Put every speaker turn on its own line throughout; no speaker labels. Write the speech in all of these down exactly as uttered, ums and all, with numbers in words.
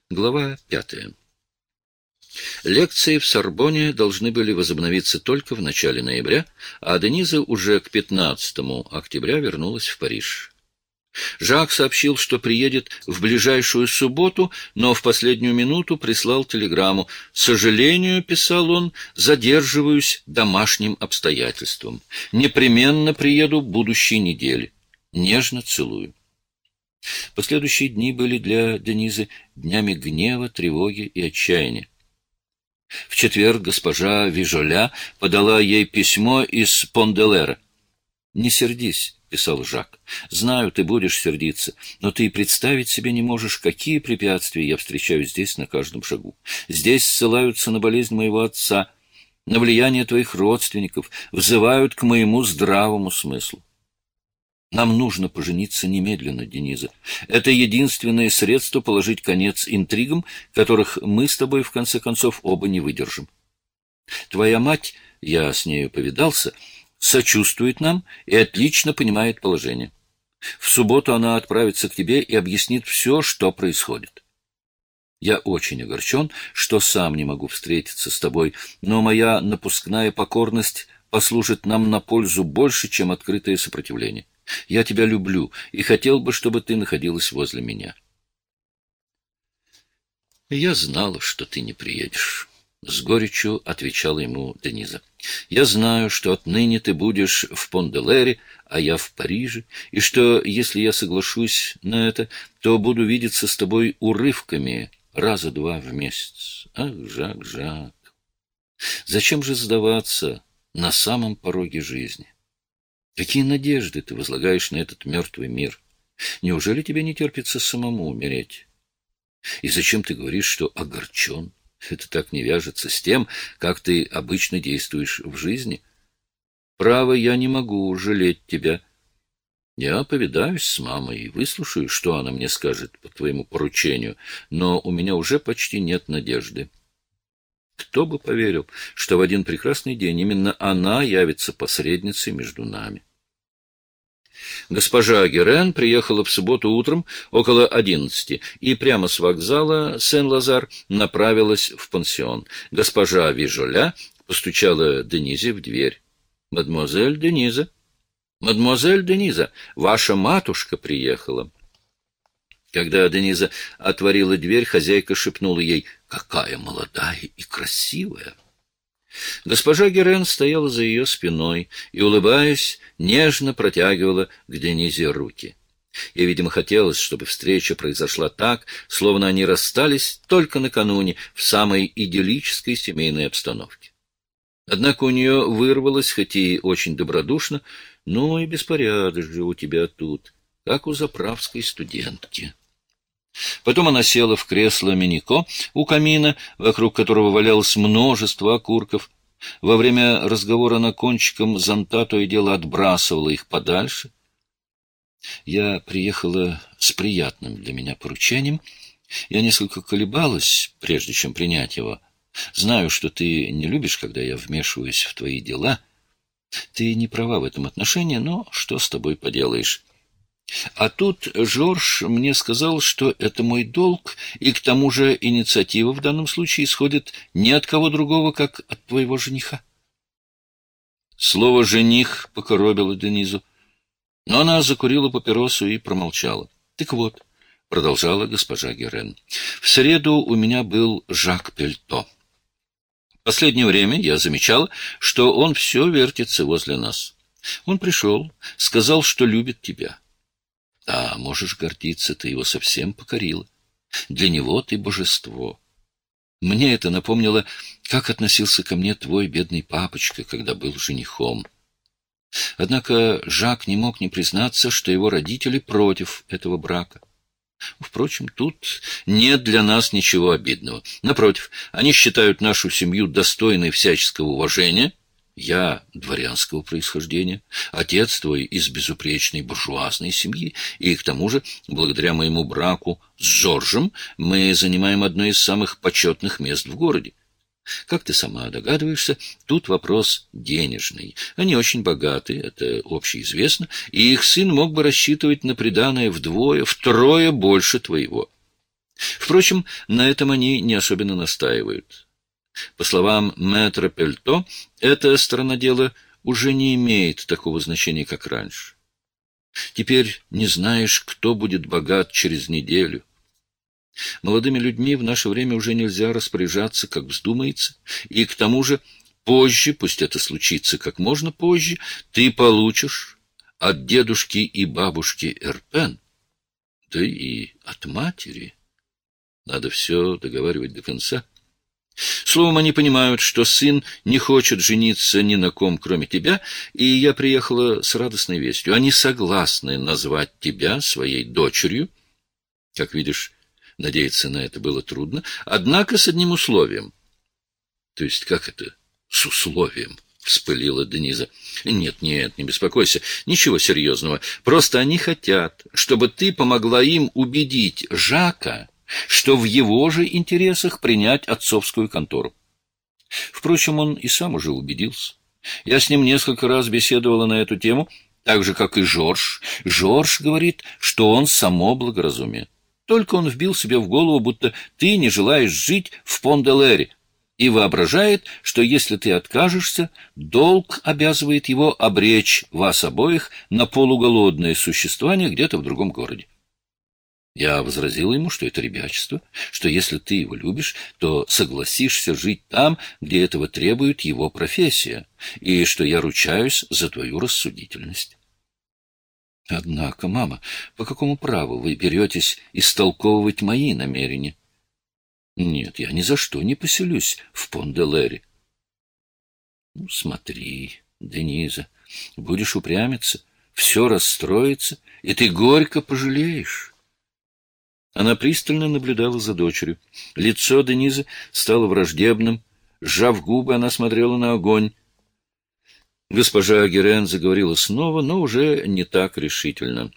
Глава пятая. Лекции в Сорбонне должны были возобновиться только в начале ноября, а Дениза уже к пятнадцатому октября вернулась в Париж. Жак сообщил, что приедет в ближайшую субботу, но в последнюю минуту прислал телеграмму. «К сожалению, — писал он, — задерживаюсь домашним обстоятельством. Непременно приеду будущей недели. Нежно целую». Последующие дни были для Денизы днями гнева, тревоги и отчаяния. В четверг госпожа Вижоля подала ей письмо из Пон-де-Лера. «Не сердись», — писал Жак. «Знаю, ты будешь сердиться, но ты и представить себе не можешь, какие препятствия я встречаю здесь на каждом шагу. Здесь ссылаются на болезнь моего отца, на влияние твоих родственников, взывают к моему здравому смыслу. Нам нужно пожениться немедленно, Дениза. Это единственное средство положить конец интригам, которых мы с тобой, в конце концов, оба не выдержим. Твоя мать, я с нею повидался, сочувствует нам и отлично понимает положение. В субботу она отправится к тебе и объяснит все, что происходит. Я очень огорчен, что сам не могу встретиться с тобой, но моя напускная покорность послужит нам на пользу больше, чем открытое сопротивление. Я тебя люблю и хотел бы, чтобы ты находилась возле меня». «Я знала, что ты не приедешь», — с горечью отвечала ему Дениза. «Я знаю, что отныне ты будешь в Пон-де-Лере, а я в Париже, и что, если я соглашусь на это, то буду видеться с тобой урывками раза два в месяц. Ах, Жак, Жак, зачем же сдаваться на самом пороге жизни? Какие надежды ты возлагаешь на этот мертвый мир? Неужели тебе не терпится самому умереть? И зачем ты говоришь, что огорчен? Это так не вяжется с тем, как ты обычно действуешь в жизни. Право, я не могу жалеть тебя. Я повидаюсь с мамой и выслушаю, что она мне скажет по твоему поручению, но у меня уже почти нет надежды. Кто бы поверил, что в один прекрасный день именно она явится посредницей между нами». Госпожа Герен приехала в субботу утром около одиннадцати и прямо с вокзала Сен-Лазар направилась в пансион. Госпожа Вижоля постучала Денизе в дверь. «Мадемуазель Дениза! Мадемуазель Дениза! Ваша матушка приехала!» Когда Дениза отворила дверь, хозяйка шепнула ей: «Какая молодая и красивая!» Госпожа Герен стояла за ее спиной и, улыбаясь, нежно протягивала к Денизе руки. Ей, видимо, хотелось, чтобы встреча произошла так, словно они расстались только накануне в самой идиллической семейной обстановке. Однако у нее вырвалось, хоть и очень добродушно: «Ну и беспорядок же у тебя тут, как у заправской студентки». Потом она села в кресло Минико у камина, вокруг которого валялось множество окурков. Во время разговора она кончиком зонта то и дело отбрасывала их подальше. «Я приехала с приятным для меня поручением. Я несколько колебалась, прежде чем принять его. Знаю, что ты не любишь, когда я вмешиваюсь в твои дела. Ты не права в этом отношении, но что с тобой поделаешь? А тут Жорж мне сказал, что это мой долг, и к тому же инициатива в данном случае исходит не от кого другого, как от твоего жениха». Слово «жених» покоробило Денизу, но она закурила папиросу и промолчала. «Так вот», — продолжала госпожа Герен, — «в среду у меня был Жак Пельто. В последнее время я замечала, что он все вертится возле нас. Он пришел, сказал, что любит тебя. Да, можешь гордиться, ты его совсем покорила. Для него ты божество. Мне это напомнило, как относился ко мне твой бедный папочка, когда был женихом. Однако Жак не мог не признаться, что его родители против этого брака. Впрочем, тут нет для нас ничего обидного. Напротив, они считают нашу семью достойной всяческого уважения. Я дворянского происхождения, отец твой из безупречной буржуазной семьи, и к тому же, благодаря моему браку с Жоржем, мы занимаем одно из самых почетных мест в городе. Как ты сама догадываешься, тут вопрос денежный. Они очень богаты, это общеизвестно, и их сын мог бы рассчитывать на приданое вдвое, втрое больше твоего. Впрочем, на этом они не особенно настаивают. По словам мэтра Пельто, эта сторона дела уже не имеет такого значения, как раньше. Теперь не знаешь, кто будет богат через неделю. Молодыми людьми в наше время уже нельзя распоряжаться, как вздумается, и к тому же позже, пусть это случится как можно позже, ты получишь от дедушки и бабушки Эрпен, да и от матери. Надо все договаривать до конца. Словом, они понимают, что сын не хочет жениться ни на ком, кроме тебя, и я приехала с радостной вестью. Они согласны назвать тебя своей дочерью. Как видишь, надеяться на это было трудно, однако с одним условием. — То есть как это с условием? — вспылила Дениза. — Нет, нет, не беспокойся, ничего серьезного. Просто они хотят, чтобы ты помогла им убедить Жака, что в его же интересах принять отцовскую контору. Впрочем, он и сам уже убедился. Я с ним несколько раз беседовала на эту тему, так же, как и Жорж. Жорж говорит, что он само благоразумие. Только он вбил себе в голову, будто ты не желаешь жить в Пон-де-Лере, и воображает, что если ты откажешься, долг обязывает его обречь вас обоих на полуголодное существование где-то в другом городе. Я возразил ему, что это ребячество, что если ты его любишь, то согласишься жить там, где этого требует его профессия, и что я ручаюсь за твою рассудительность. Однако, мама, по какому праву вы беретесь истолковывать мои намерения? Нет, я ни за что не поселюсь в Пон-де-Лере. Ну, смотри, Дениза, будешь упрямиться, все расстроится, и ты горько пожалеешь. Она пристально наблюдала за дочерью. Лицо Денизы стало враждебным. Сжав губы, она смотрела на огонь. Госпожа Герен заговорила снова, но уже не так решительно.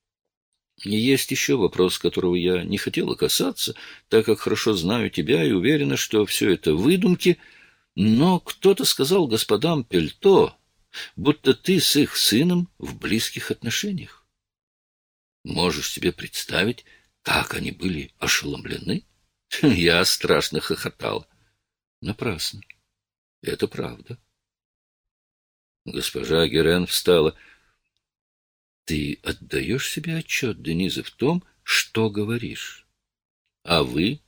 Есть еще вопрос, которого я не хотела касаться, так как хорошо знаю тебя и уверена, что все это выдумки, но кто-то сказал господам Пельто, будто ты с их сыном в близких отношениях. Можешь себе представить, как они были ошеломлены? Я страшно хохотала. Напрасно. Это правда. Госпожа Герен встала. Ты отдаешь себе отчет, Дениза, в том, что говоришь? А вы?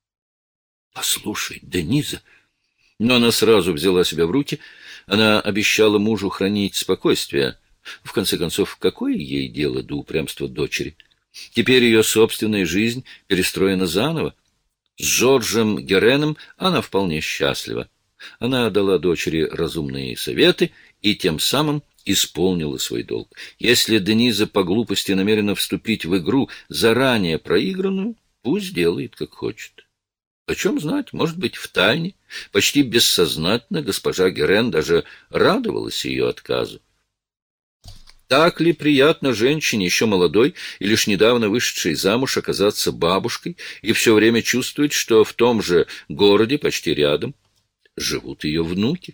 Послушай, Дениза. Но она сразу взяла себя в руки. Она обещала мужу хранить спокойствие. В конце концов, какое ей дело до упрямства дочери? Теперь ее собственная жизнь перестроена заново. С Жоржем Гереном она вполне счастлива. Она дала дочери разумные советы и тем самым исполнила свой долг. Если Дениза по глупости намерена вступить в игру, заранее проигранную, пусть делает, как хочет. Почем знать, может быть, втайне, почти бессознательно госпожа Герен даже радовалась ее отказу. Так ли приятно женщине, еще молодой и лишь недавно вышедшей замуж, оказаться бабушкой и все время чувствовать, что в том же городе, почти рядом, живут ее внуки?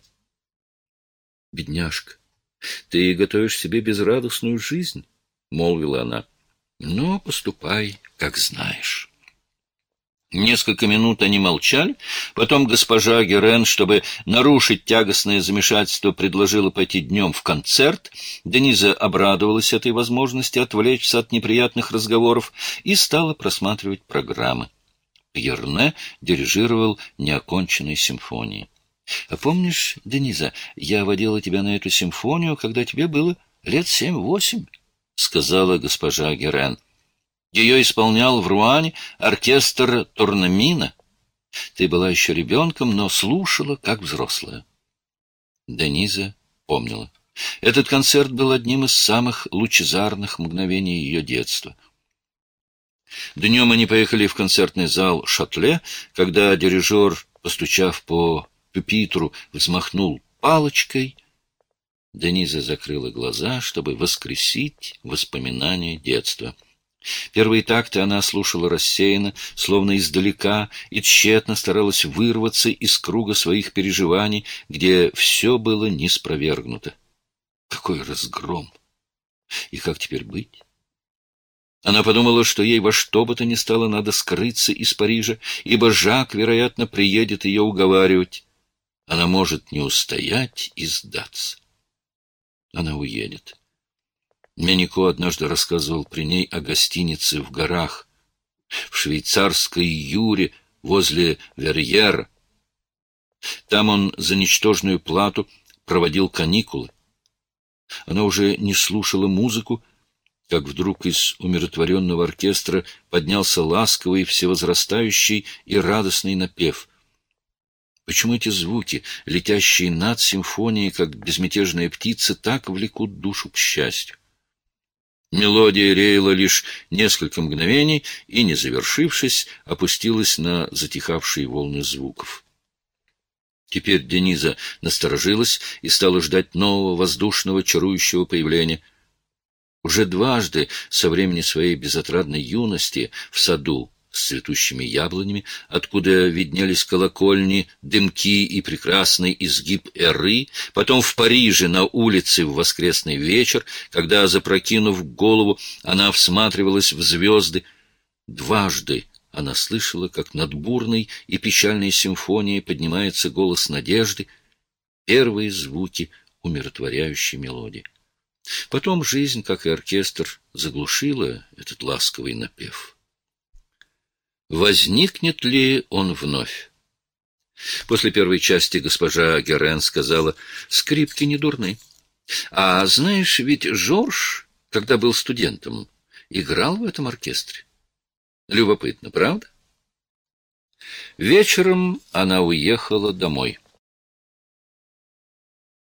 Бедняжка, ты готовишь себе безрадостную жизнь, — молвила она, — но поступай, как знаешь. Несколько минут они молчали, потом госпожа Герен, чтобы нарушить тягостное замешательство, предложила пойти днем в концерт. Дениза обрадовалась этой возможности отвлечься от неприятных разговоров и стала просматривать программы. Пьерне дирижировал неоконченной симфонией. — А помнишь, Дениза, я водила тебя на эту симфонию, когда тебе было лет семь-восемь? — сказала госпожа Герен. Ее исполнял в Руане оркестр Торнамина. Ты была еще ребенком, но слушала, как взрослая. Дениза помнила. Этот концерт был одним из самых лучезарных мгновений ее детства. Днем они поехали в концертный зал Шатле, когда дирижер, постучав по пюпитру, взмахнул палочкой. Дениза закрыла глаза, чтобы воскресить воспоминания детства. Первые такты она слушала рассеянно, словно издалека, и тщетно старалась вырваться из круга своих переживаний, где все было неспровергнуто. Какой разгром! И как теперь быть? Она подумала, что ей во что бы то ни стало надо скрыться из Парижа, ибо Жак, вероятно, приедет ее уговаривать. Она может не устоять и сдаться. Она уедет. Менико однажды рассказывал при ней о гостинице в горах, в швейцарской Юре возле Верьера. Там он за ничтожную плату проводил каникулы. Она уже не слушала музыку, как вдруг из умиротворенного оркестра поднялся ласковый, всевозрастающий и радостный напев. Почему эти звуки, летящие над симфонией, как безмятежная птица, так влекут душу к счастью? Мелодия реяла лишь несколько мгновений и, не завершившись, опустилась на затихавшие волны звуков. Теперь Дениза насторожилась и стала ждать нового воздушного чарующего появления. Уже дважды со времени своей безотрадной юности в саду с цветущими яблонями, откуда виднелись колокольни, дымки и прекрасный изгиб Эры, потом в Париже на улице в воскресный вечер, когда, запрокинув голову, она всматривалась в звезды. Дважды она слышала, как над бурной и печальной симфонией поднимается голос надежды, первые звуки умиротворяющей мелодии. Потом жизнь, как и оркестр, заглушила этот ласковый напев. Возникнет ли он вновь? После первой части госпожа Герен сказала: «Скрипки не дурны. А знаешь, ведь Жорж, когда был студентом, играл в этом оркестре. Любопытно, правда?» Вечером она уехала домой.